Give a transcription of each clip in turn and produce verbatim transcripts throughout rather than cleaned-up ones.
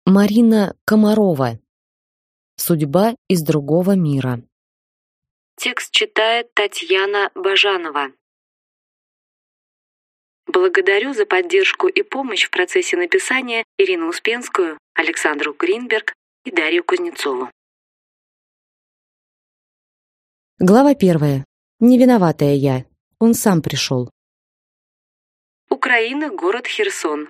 Марина Комарова. Судьба из другого мира. Текст читает Татьяна Бажанова. Благодарю за поддержку и помощь в процессе написания Ирину Успенскую, Александру Гринберг и Дарью Кузнецову. Глава первая. Невиноватая я. Он сам пришел. Украина, город Херсон.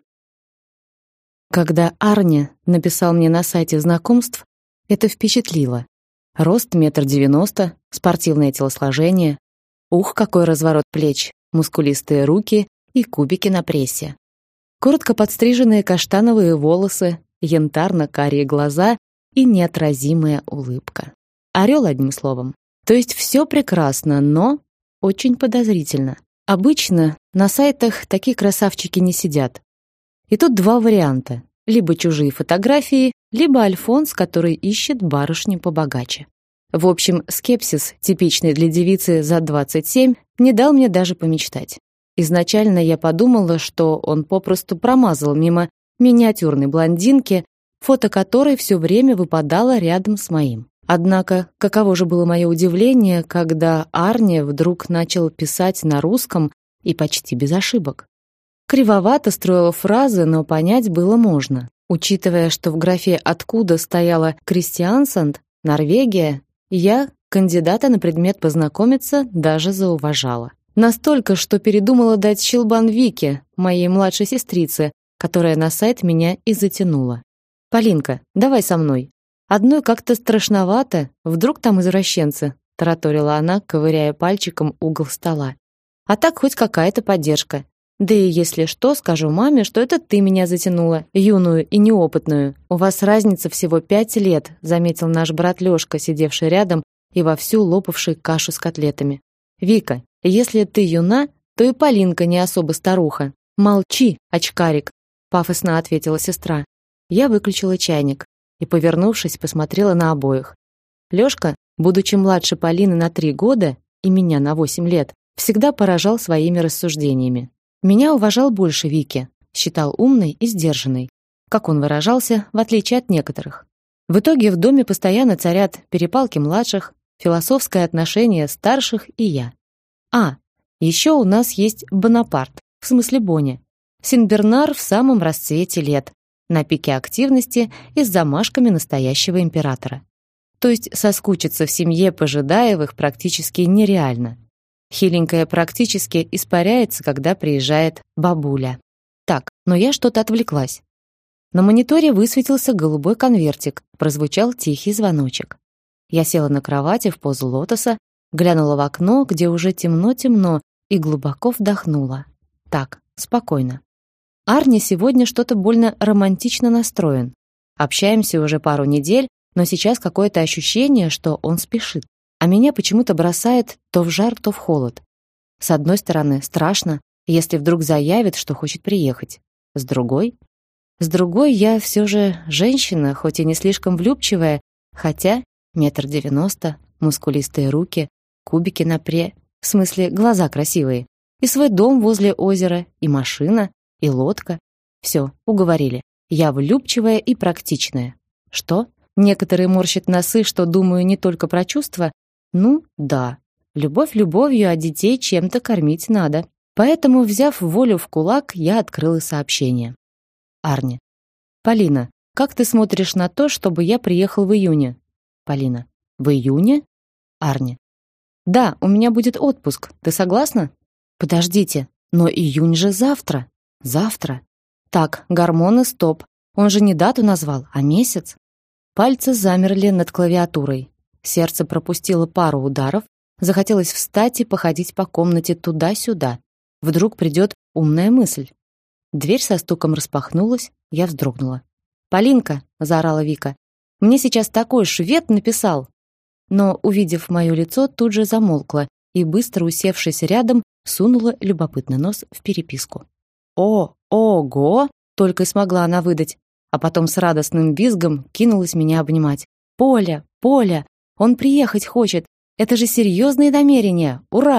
Когда Арне написал мне на сайте знакомств, это впечатлило. Рост метр девяносто, спортивное телосложение. Ух, какой разворот плеч, мускулистые руки и кубики на прессе. Коротко подстриженные каштановые волосы, янтарно-карие глаза и неотразимая улыбка. Орел, одним словом. То есть все прекрасно, но очень подозрительно. Обычно на сайтах такие красавчики не сидят. И тут два варианта. Либо чужие фотографии, либо альфонс, который ищет барышню побогаче. В общем, скепсис, типичный для девицы за двадцать семь, не дал мне даже помечтать. Изначально я подумала, что он попросту промазал мимо миниатюрной блондинки, фото которой все время выпадало рядом с моим. Однако, каково же было мое удивление, когда Арне вдруг начал писать на русском и почти без ошибок. Кривовато строила фразы, но понять было можно. Учитывая, что в графе «Откуда» стояла «Кристиансанд», Норвегия, я кандидата на предмет познакомиться даже зауважала. Настолько, что передумала дать щелбан Вике, моей младшей сестрице, которая на сайт меня и затянула. «Полинка, давай со мной. Одной как-то страшновато, вдруг там извращенцы», тараторила она, ковыряя пальчиком угол стола. «А так хоть какая-то поддержка. Да и если что, скажу маме, что это ты меня затянула, юную и неопытную. У вас разница всего пять лет», заметил наш брат Лёшка, сидевший рядом и вовсю лопавший кашу с котлетами. «Вика, если ты юна, то и Полинка не особо старуха». «Молчи, очкарик», пафосно ответила сестра. Я выключила чайник и, повернувшись, посмотрела на обоих. Лёшка, будучи младше Полины на три года и меня на восемь лет, всегда поражал своими рассуждениями. Меня уважал больше Вики, считал умной и сдержанной, как он выражался, в отличие от некоторых. В итоге в доме постоянно царят перепалки младших, философское отношение старших и я. А, еще у нас есть Бонапарт, в смысле Боня. Синбернар в самом расцвете лет, на пике активности и с замашками настоящего императора. То есть соскучиться в семье Пожидаевых практически нереально. Хиленькая практически испаряется, когда приезжает бабуля. Так, но я что-то отвлеклась. На мониторе высветился голубой конвертик, прозвучал тихий звоночек. Я села на кровати в позу лотоса, глянула в окно, где уже темно-темно, и глубоко вдохнула. Так, спокойно. Арни сегодня что-то больно романтично настроен. Общаемся уже пару недель, но сейчас какое-то ощущение, что он спешит. А меня почему-то бросает то в жар, то в холод. С одной стороны, страшно, если вдруг заявит, что хочет приехать. С другой? С другой, я все же женщина, хоть и не слишком влюбчивая, хотя метр девяносто, мускулистые руки, кубики на пре... В смысле, глаза красивые. И свой дом возле озера, и машина, и лодка. Все, уговорили. Я влюбчивая и практичная. Что? Некоторые морщат носы, что думаю не только про чувства. Ну, да. Любовь любовью, а детей чем-то кормить надо. Поэтому, взяв волю в кулак, я открыла сообщение. Арне. Полина, как ты смотришь на то, чтобы я приехал в июне? Полина. В июне? Арне. Да, у меня будет отпуск. Ты согласна? Подождите, но июнь же завтра. Завтра. Так, гормоны, стоп. Он же не дату назвал, а месяц. Пальцы замерли над клавиатурой. Сердце пропустило пару ударов, захотелось встать и походить по комнате туда-сюда. Вдруг придет умная мысль. Дверь со стуком распахнулась, я вздрогнула. «Полинка!» — заорала Вика. «Мне сейчас такой швед написал!» Но, увидев мое лицо, тут же замолкла и, быстро усевшись рядом, сунула любопытный нос в переписку. «О, ого!» — только и смогла она выдать, а потом с радостным визгом кинулась меня обнимать. «Поля, Поля! Он приехать хочет! Это же серьезные намерения! Ура!»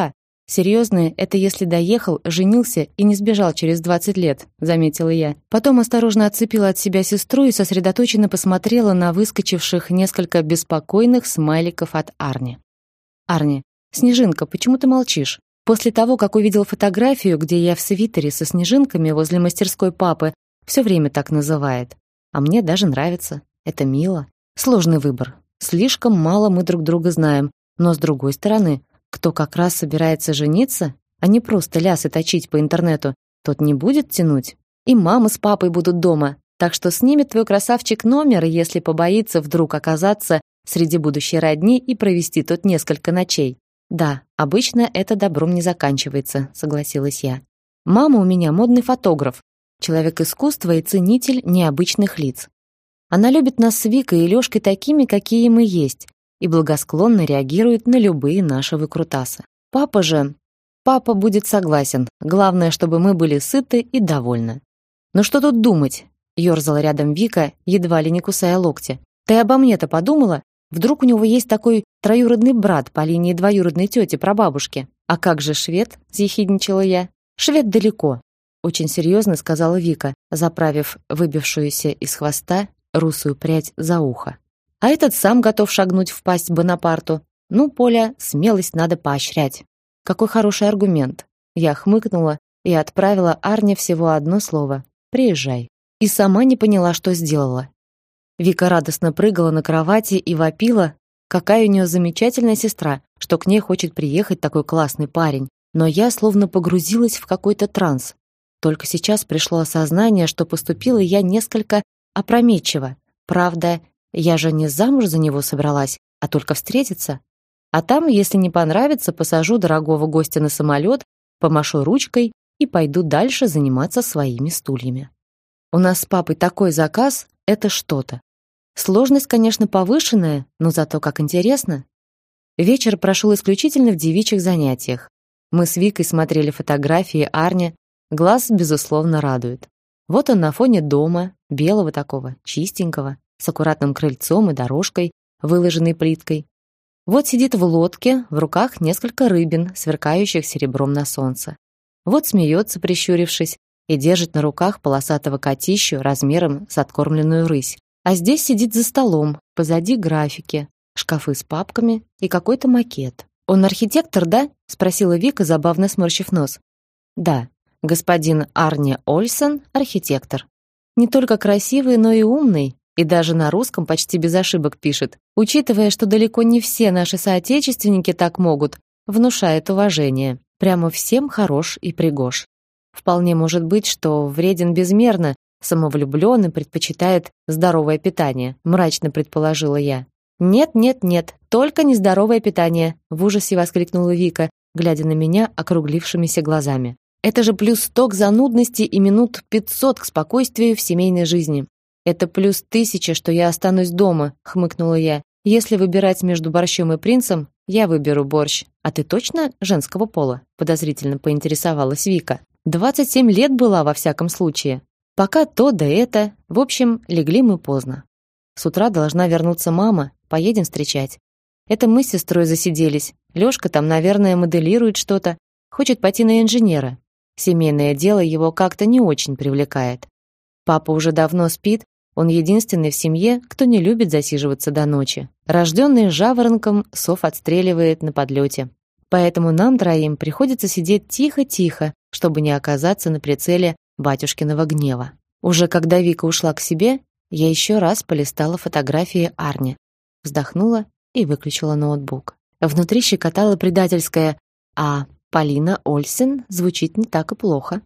Серьезные — это если доехал, женился и не сбежал через двадцать лет, заметила я. Потом осторожно отцепила от себя сестру и сосредоточенно посмотрела на выскочивших несколько беспокойных смайликов от Арни. Арни, Снежинка, почему ты молчишь? После того, как увидел фотографию, где я в свитере со снежинками возле мастерской папы, все время так называет. А мне даже нравится. Это мило. Сложный выбор. Слишком мало мы друг друга знаем. Но с другой стороны, кто как раз собирается жениться, а не просто лясы точить по интернету, тот не будет тянуть. И мама с папой будут дома. Так что снимет твой красавчик номер, если побоится вдруг оказаться среди будущей родни и провести тут несколько ночей. Да, обычно это добром не заканчивается, согласилась я. Мама у меня модный фотограф, человек искусства и ценитель необычных лиц. Она любит нас с Викой и Лёшкой такими, какие мы есть, и благосклонно реагирует на любые наши выкрутасы. Папа же... Папа будет согласен. Главное, чтобы мы были сыты и довольны. Ну что тут думать? Ёрзала рядом Вика, едва ли не кусая локти. Ты обо мне-то подумала? Вдруг у него есть такой троюродный брат по линии двоюродной тети прабабушки? А как же швед? Съехидничала я. Швед далеко. Очень серьезно сказала Вика, заправив выбившуюся из хвоста русую прядь за ухо. А этот сам готов шагнуть в пасть Бонапарту. Ну, Поля, смелость надо поощрять. Какой хороший аргумент. Я хмыкнула и отправила Арне всего одно слово: приезжай. И сама не поняла, что сделала. Вика радостно прыгала на кровати и вопила, какая у нее замечательная сестра, что к ней хочет приехать такой классный парень. Но я словно погрузилась в какой-то транс. Только сейчас пришло осознание, что поступила я несколько опрометчиво. Правда, я же не замуж за него собралась, а только встретиться. А там, если не понравится, посажу дорогого гостя на самолет, помашу ручкой и пойду дальше заниматься своими стульями. У нас с папой такой заказ — это что-то. Сложность, конечно, повышенная, но зато как интересно. Вечер прошел исключительно в девичьих занятиях. Мы с Викой смотрели фотографии Арни. Глаз, безусловно, радует. Вот он на фоне дома, белого такого, чистенького, с аккуратным крыльцом и дорожкой, выложенной плиткой. Вот сидит в лодке, в руках несколько рыбин, сверкающих серебром на солнце. Вот смеется, прищурившись, и держит на руках полосатого котищу размером с откормленную рысь. А здесь сидит за столом, позади графики, шкафы с папками и какой-то макет. «Он архитектор, да?» — спросила Вика, забавно сморщив нос. «Да, господин Арни Ольсен — архитектор. Не только красивый, но и умный, и даже на русском почти без ошибок пишет. Учитывая, что далеко не все наши соотечественники так могут, внушает уважение. Прямо всем хорош и пригож. Вполне может быть, что вреден безмерно, самовлюблен и предпочитает здоровое питание», мрачно предположила я. «Нет, нет, нет, только нездоровое питание», в ужасе воскликнула Вика, глядя на меня округлившимися глазами. «Это же плюс сто к занудности и минут пятьсот к спокойствию в семейной жизни. Это плюс тысяча, что я останусь дома», хмыкнула я. «Если выбирать между борщом и принцем, я выберу борщ. А ты точно женского пола?» подозрительно поинтересовалась Вика. «Двадцать семь лет была во всяком случае. Пока то да это. В общем, легли мы поздно. С утра должна вернуться мама, поедем встречать. Это мы с сестрой засиделись. Лёшка там, наверное, моделирует что-то, хочет пойти на инженера. Семейное дело его как-то не очень привлекает. Папа уже давно спит, он единственный в семье, кто не любит засиживаться до ночи. Рожденный жаворонком, сов отстреливает на подлете. Поэтому нам троим приходится сидеть тихо-тихо, чтобы не оказаться на прицеле батюшкиного гнева. Уже когда Вика ушла к себе, я еще раз полистала фотографии Арни, вздохнула и выключила ноутбук. Внутри щекотало предательское «А Полина Ольсен звучит не так и плохо».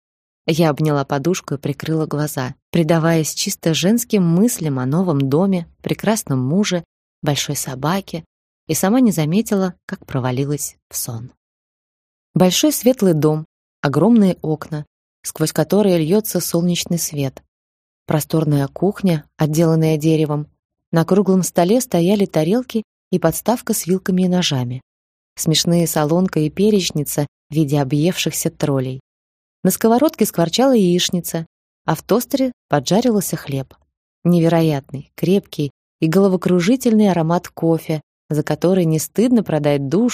Я обняла подушку и прикрыла глаза, предаваясь чисто женским мыслям о новом доме, прекрасном муже, большой собаке, и сама не заметила, как провалилась в сон. Большой светлый дом, огромные окна, сквозь которые льется солнечный свет. Просторная кухня, отделанная деревом. На круглом столе стояли тарелки и подставка с вилками и ножами. Смешные солонка и перечница в виде объевшихся троллей. На сковородке скворчала яичница, а в тостере поджарился хлеб. Невероятный, крепкий и головокружительный аромат кофе, за который не стыдно продать душу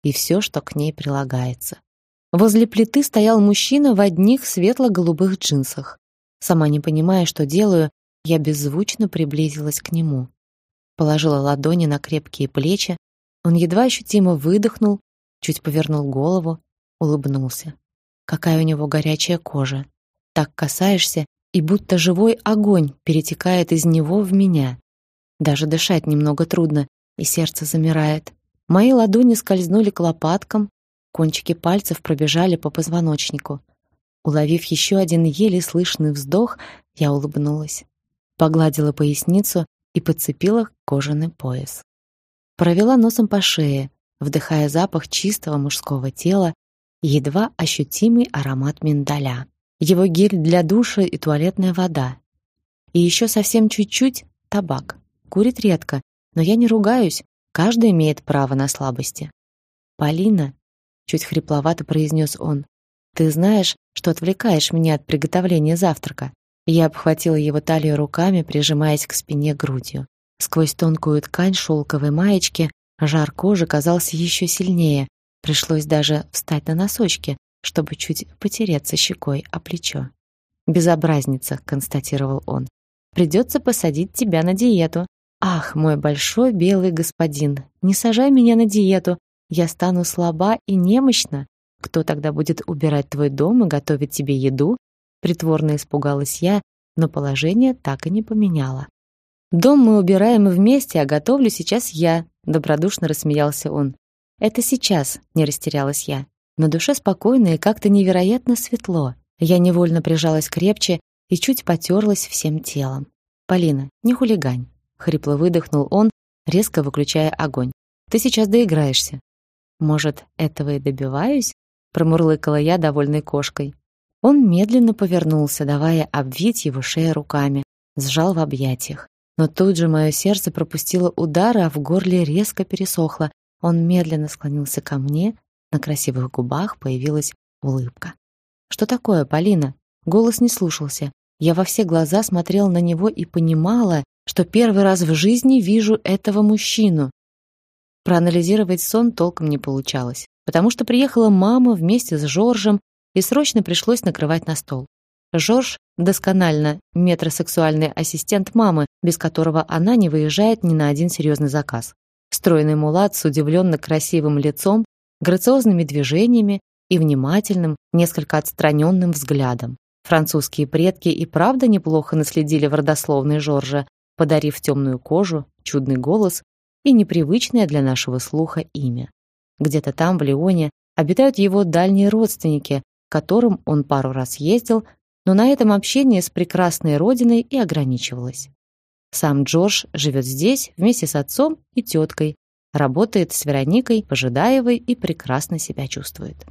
и все, что к ней прилагается. Возле плиты стоял мужчина в одних светло-голубых джинсах. Сама не понимая, что делаю, я беззвучно приблизилась к нему. Положила ладони на крепкие плечи, он едва ощутимо выдохнул, чуть повернул голову, улыбнулся. Какая у него горячая кожа. Так касаешься, и будто живой огонь перетекает из него в меня. Даже дышать немного трудно, и сердце замирает. Мои ладони скользнули к лопаткам, кончики пальцев пробежали по позвоночнику. Уловив еще один еле слышный вздох, я улыбнулась. Погладила поясницу и подцепила кожаный пояс. Провела носом по шее, вдыхая запах чистого мужского тела и едва ощутимый аромат миндаля. Его гель для душа и туалетная вода. И еще совсем чуть-чуть табак. Курит редко, но я не ругаюсь, каждый имеет право на слабости. «Полина», — чуть хрипловато произнес он, — «ты знаешь, что отвлекаешь меня от приготовления завтрака». Я обхватила его талию руками, прижимаясь к спине грудью. Сквозь тонкую ткань шелковой маечки жар кожи казался еще сильнее. Пришлось даже встать на носочки, чтобы чуть потереться щекой о плечо. «Безобразница», — констатировал он. «Придется посадить тебя на диету». «Ах, мой большой белый господин, не сажай меня на диету. Я стану слаба и немощна. Кто тогда будет убирать твой дом и готовить тебе еду?» Притворно испугалась я, но положение так и не поменяло. «Дом мы убираем вместе, а готовлю сейчас я», — добродушно рассмеялся он. «Это сейчас», — не растерялась я. На душе спокойно и как-то невероятно светло. Я невольно прижалась крепче и чуть потерлась всем телом. «Полина, не хулигань», — хрипло выдохнул он, резко выключая огонь. «Ты сейчас доиграешься». «Может, этого и добиваюсь?» — промурлыкала я, довольной кошкой. Он медленно повернулся, давая обвить его шею руками, сжал в объятиях. Но тут же мое сердце пропустило удар, а в горле резко пересохло. Он медленно склонился ко мне, на красивых губах появилась улыбка. «Что такое, Полина?» Голос не слушался. Я во все глаза смотрела на него и понимала, что первый раз в жизни вижу этого мужчину. Проанализировать сон толком не получалось, потому что приехала мама вместе с Жоржем, и срочно пришлось накрывать на стол. Жорж досконально метросексуальный ассистент мамы, без которого она не выезжает ни на один серьезный заказ. Стройный мулат с удивленно красивым лицом, грациозными движениями и внимательным, несколько отстраненным взглядом. Французские предки и правда неплохо наследили в родословной Жоржа, подарив темную кожу, чудный голос и непривычное для нашего слуха имя. Где-то там, в Лионе, обитают его дальние родственники, к которым он пару раз ездил, но на этом общение с прекрасной родиной и ограничивалось. Сам Джордж живет здесь вместе с отцом и теткой, работает с Вероникой Пожидаевой и прекрасно себя чувствует.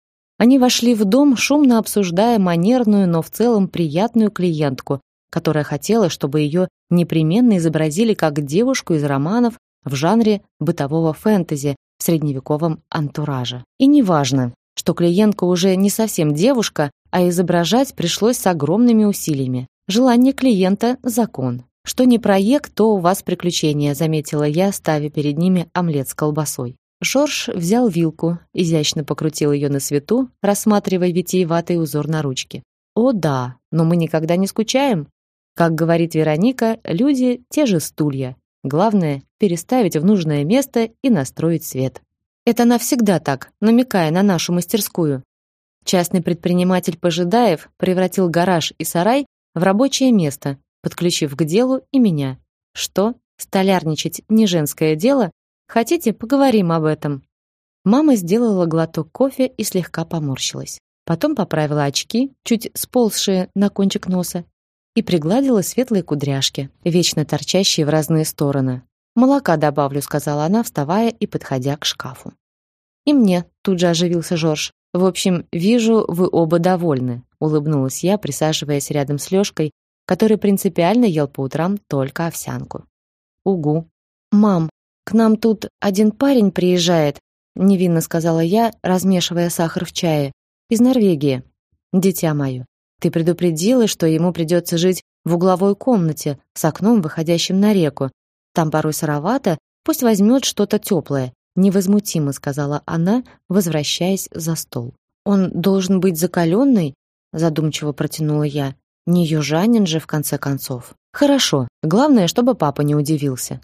Они вошли в дом, шумно обсуждая манерную, но в целом приятную клиентку, которая хотела, чтобы ее непременно изобразили как девушку из романов в жанре бытового фэнтези в средневековом антураже. И неважно, что клиентка уже не совсем девушка, а изображать пришлось с огромными усилиями. Желание клиента – закон. Что не проект, то у вас приключения, заметила я, ставя перед ними омлет с колбасой. Жорж взял вилку, изящно покрутил ее на свету, рассматривая витиеватый узор на ручке. О да, но мы никогда не скучаем. Как говорит Вероника, люди – те же стулья. Главное – переставить в нужное место и настроить свет. Это она всегда так, намекая на нашу мастерскую. Частный предприниматель Пожидаев превратил гараж и сарай в рабочее место, подключив к делу и меня. Что? Столярничать не женское дело? Хотите, поговорим об этом? Мама сделала глоток кофе и слегка поморщилась. Потом поправила очки, чуть сползшие на кончик носа, и пригладила светлые кудряшки, вечно торчащие в разные стороны. «Молока добавлю», — сказала она, вставая и подходя к шкафу. «И мне», — тут же оживился Жорж. «В общем, вижу, вы оба довольны», — улыбнулась я, присаживаясь рядом с Лёшкой, который принципиально ел по утрам только овсянку. «Угу». «Мам, к нам тут один парень приезжает», — невинно сказала я, размешивая сахар в чае. «Из Норвегии. Дитя мое, ты предупредила, что ему придется жить в угловой комнате с окном, выходящим на реку. Там порой сыровато, пусть возьмет что-то теплое. невозмутимо сказала она, возвращаясь за стол. Он должен быть закаленный, задумчиво протянула я. Не южанин же в конце концов. Хорошо, главное, чтобы папа не удивился.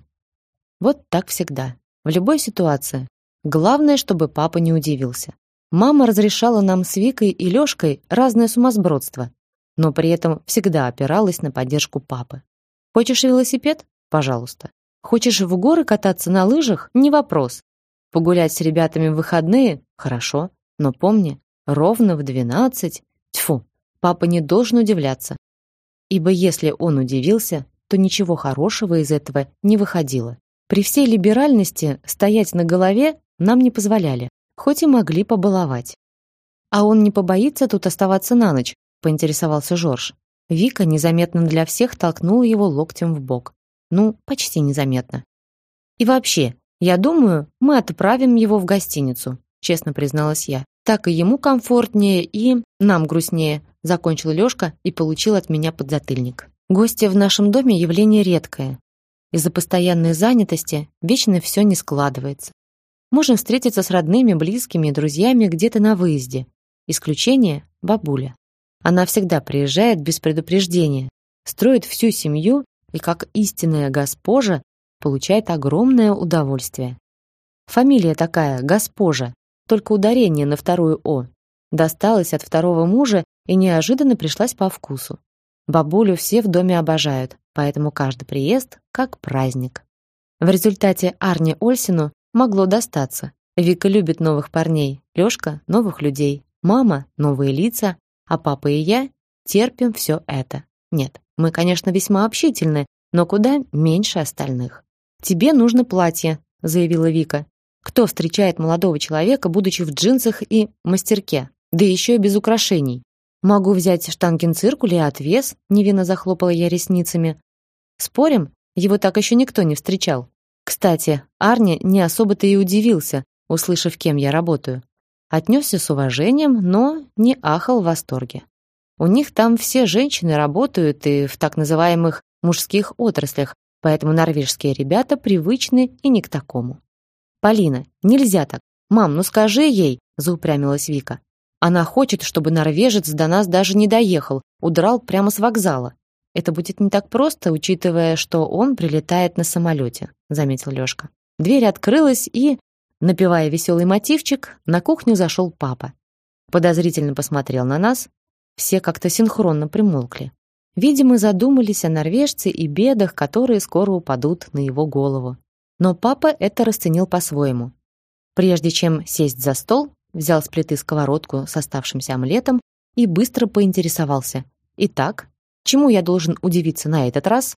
Вот так всегда, в любой ситуации. Главное, чтобы папа не удивился. Мама разрешала нам с Викой и Лёшкой разное сумасбродство, но при этом всегда опиралась на поддержку папы. Хочешь велосипед? Пожалуйста. Хочешь в горы кататься на лыжах? Не вопрос. Погулять с ребятами в выходные? Хорошо. Но помни, ровно в двенадцать... Тьфу, папа не должен удивляться. Ибо если он удивился, то ничего хорошего из этого не выходило. При всей либеральности стоять на голове нам не позволяли, хоть и могли побаловать. «А он не побоится тут оставаться на ночь?» — поинтересовался Жорж. Вика незаметно для всех толкнула его локтем в бок. Ну, почти незаметно. «И вообще, я думаю, мы отправим его в гостиницу», — честно призналась я. «Так и ему комфортнее, и нам грустнее», — закончил Лёшка и получил от меня подзатыльник. Гости в нашем доме явление редкое. Из-за постоянной занятости вечно все не складывается. Можем встретиться с родными, близкими и друзьями где-то на выезде. Исключение — бабуля. Она всегда приезжает без предупреждения, строит всю семью и, как истинная госпожа, получает огромное удовольствие. Фамилия такая, госпожа, только ударение на вторую «о». Досталась от второго мужа и неожиданно пришлась по вкусу. Бабулю все в доме обожают, поэтому каждый приезд как праздник. В результате Арне Ольсину могло достаться. Вика любит новых парней, Лёшка — новых людей, мама — новые лица, а папа и я терпим все это. Нет, мы, конечно, весьма общительны, но куда меньше остальных. «Тебе нужно платье», — заявила Вика. «Кто встречает молодого человека, будучи в джинсах и мастерке, да еще и без украшений?» «Могу взять штангенциркуль и отвес», — невинно захлопала я ресницами. «Спорим, его так еще никто не встречал». Кстати, Арне не особо-то и удивился, услышав, кем я работаю. Отнесся с уважением, но не ахал в восторге. У них там все женщины работают и в так называемых мужских отраслях, поэтому норвежские ребята привычны и не к такому. «Полина, нельзя так. Мам, ну скажи ей», — заупрямилась Вика. «Она хочет, чтобы норвежец до нас даже не доехал, удрал прямо с вокзала. Это будет не так просто, учитывая, что он прилетает на самолете», — заметил Лёшка. Дверь открылась, и, напевая веселый мотивчик, на кухню зашел папа. Подозрительно посмотрел на нас. Все как-то синхронно примолкли. Видимо, задумались о норвежце и бедах, которые скоро упадут на его голову. Но папа это расценил по-своему. Прежде чем сесть за стол, взял с плиты сковородку с оставшимся омлетом и быстро поинтересовался. «Итак, чему я должен удивиться на этот раз?»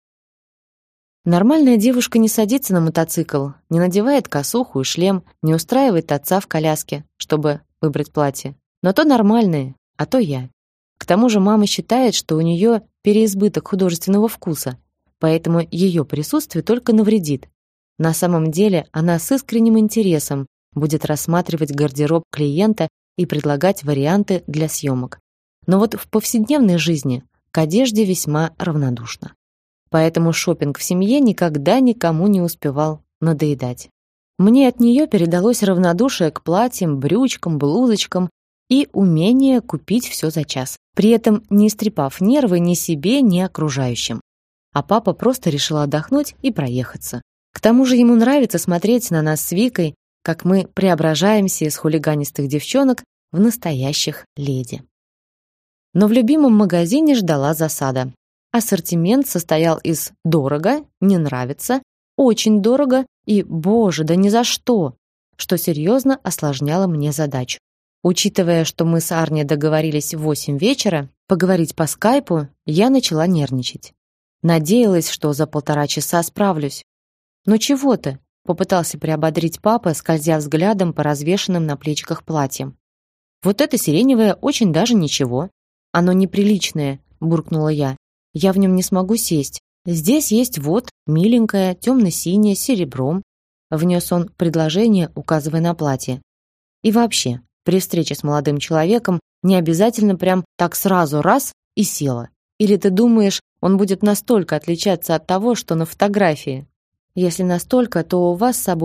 Нормальная девушка не садится на мотоцикл, не надевает косуху и шлем, не устраивает отца в коляске, чтобы выбрать платье. Но то нормальные, а то я. К тому же мама считает, что у нее переизбыток художественного вкуса, поэтому ее присутствие только навредит. На самом деле она с искренним интересом будет рассматривать гардероб клиента и предлагать варианты для съемок. Но вот в повседневной жизни к одежде весьма равнодушна. Поэтому шопинг в семье никогда никому не успевал надоедать. Мне от нее передалось равнодушие к платьям, брючкам, блузочкам и умение купить все за час, при этом не истрепав нервы ни себе, ни окружающим. А папа просто решил отдохнуть и проехаться. К тому же ему нравится смотреть на нас с Викой, как мы преображаемся из хулиганистых девчонок в настоящих леди. Но в любимом магазине ждала засада. Ассортимент состоял из «дорого», «не нравится», «очень дорого» и «боже, да ни за что», что серьезно осложняло мне задачу. Учитывая, что мы с Арне договорились в восемь вечера поговорить по скайпу, я начала нервничать. Надеялась, что за полтора часа справлюсь. «Ну чего ты?» — попытался приободрить папа, скользя взглядом по развешанным на плечиках платьям. «Вот это сиреневое очень даже ничего. Оно неприличное», — буркнула я. «Я в нем не смогу сесть. Здесь есть вот миленькое, темно-синее, с серебром», — внес он предложение, указывая на платье. «И вообще, при встрече с молодым человеком не обязательно прям так сразу раз и села. Или ты думаешь, он будет настолько отличаться от того, что на фотографии? Если настолько, то у вас с собой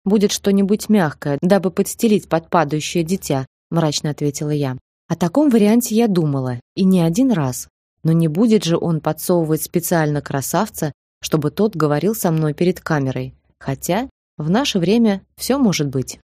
будет что-нибудь мягкое, дабы подстелить под падающее дитя, мрачно ответила я. О таком варианте я думала, и не один раз. Но не будет же он подсовывать специально красавца, чтобы тот говорил со мной перед камерой. Хотя в наше время все может быть.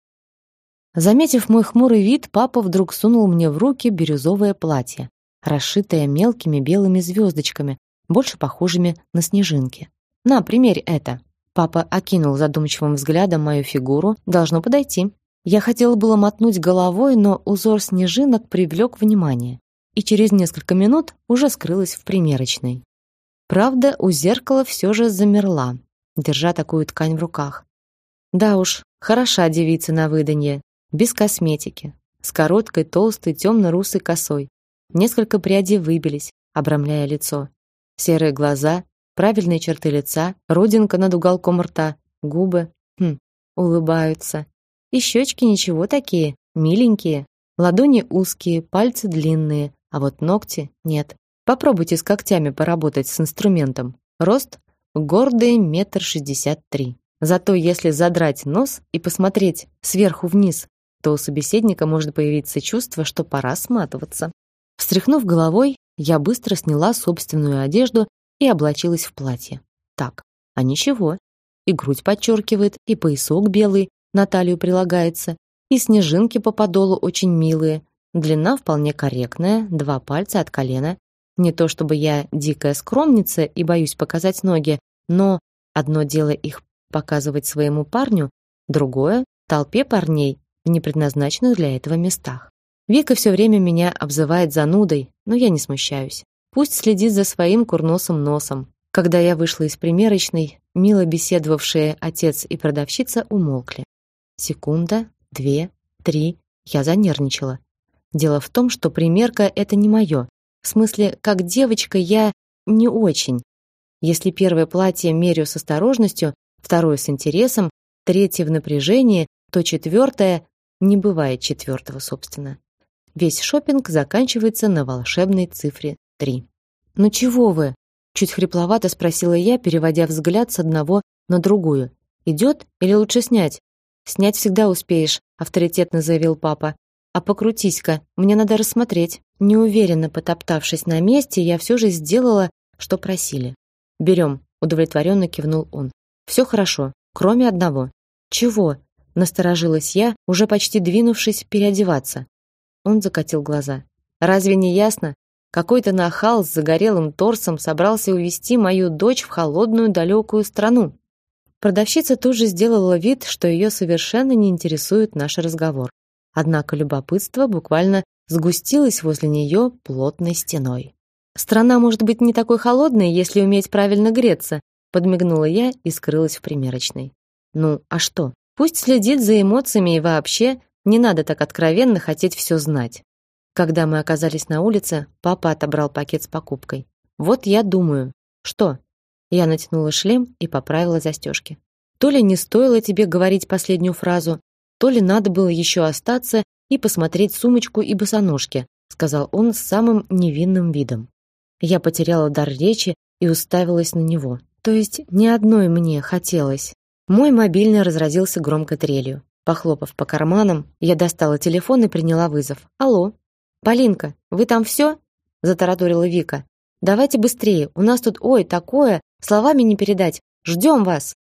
Заметив мой хмурый вид, папа вдруг сунул мне в руки бирюзовое платье, расшитое мелкими белыми звездочками, больше похожими на снежинки. На, примерь это. Папа окинул задумчивым взглядом мою фигуру. Должно подойти. Я хотела было мотнуть головой, но узор снежинок привлек внимание, и через несколько минут уже скрылась в примерочной. Правда, у зеркала все же замерла, держа такую ткань в руках. Да уж, хороша девица на выданье, без косметики, с короткой, толстой, темно-русой косой. Несколько прядей выбились, обрамляя лицо. Серые глаза, правильные черты лица, родинка над уголком рта, губы, хм, улыбаются. И щечки ничего такие, миленькие. Ладони узкие, пальцы длинные, а вот ногти нет. Попробуйте с когтями поработать с инструментом. Рост гордые метр шестьдесят три. Зато если задрать нос и посмотреть сверху вниз, то у собеседника может появиться чувство, что пора сматываться. Встряхнув головой, я быстро сняла собственную одежду и облачилась в платье. Так, а ничего. И грудь подчеркивает, и поясок белый на талию прилагается, и снежинки по подолу очень милые. Длина вполне корректная, два пальца от колена. Не то чтобы я дикая скромница и боюсь показать ноги, но одно дело их показывать своему парню, другое — толпе парней в непредназначенных для этого местах. Вика все время меня обзывает занудой, но я не смущаюсь. Пусть следит за своим курносым носом. Когда я вышла из примерочной, мило беседовавшие отец и продавщица умолкли. Секунда, две, три, я занервничала. Дело в том, что примерка — это не мое. В смысле, как девочка я не очень. Если первое платье мерю с осторожностью, второе с интересом, третье в напряжении, то четвертое не бывает четвертого, собственно. Весь шопинг заканчивается на волшебной цифре три. «Ну чего вы?» — чуть хрипловато спросила я, переводя взгляд с одного на другую. «Идет или лучше снять?» «Снять всегда успеешь», — авторитетно заявил папа. «А покрутись-ка, мне надо рассмотреть». Неуверенно потоптавшись на месте, я все же сделала, что просили. «Берем», — удовлетворенно кивнул он. «Все хорошо, кроме одного». «Чего?» — насторожилась я, уже почти двинувшись переодеваться. Он закатил глаза. «Разве не ясно? Какой-то нахал с загорелым торсом собрался увезти мою дочь в холодную далекую страну». Продавщица тут же сделала вид, что ее совершенно не интересует наш разговор. Однако любопытство буквально сгустилось возле нее плотной стеной. «Страна может быть не такой холодной, если уметь правильно греться», подмигнула я и скрылась в примерочной. «Ну, а что? Пусть следит за эмоциями и вообще не надо так откровенно хотеть все знать». Когда мы оказались на улице, папа отобрал пакет с покупкой. «Вот я думаю». «Что?» Я натянула шлем и поправила застежки. «То ли не стоило тебе говорить последнюю фразу, то ли надо было еще остаться и посмотреть сумочку и босоножки», сказал он с самым невинным видом. Я потеряла дар речи и уставилась на него. То есть ни одной мне хотелось. Мой мобильный разразился громкой трелью. Похлопав по карманам, я достала телефон и приняла вызов. «Алло. Полинка, вы там все?» затараторила Вика. «Давайте быстрее, у нас тут ой такое, словами не передать. Ждем вас!»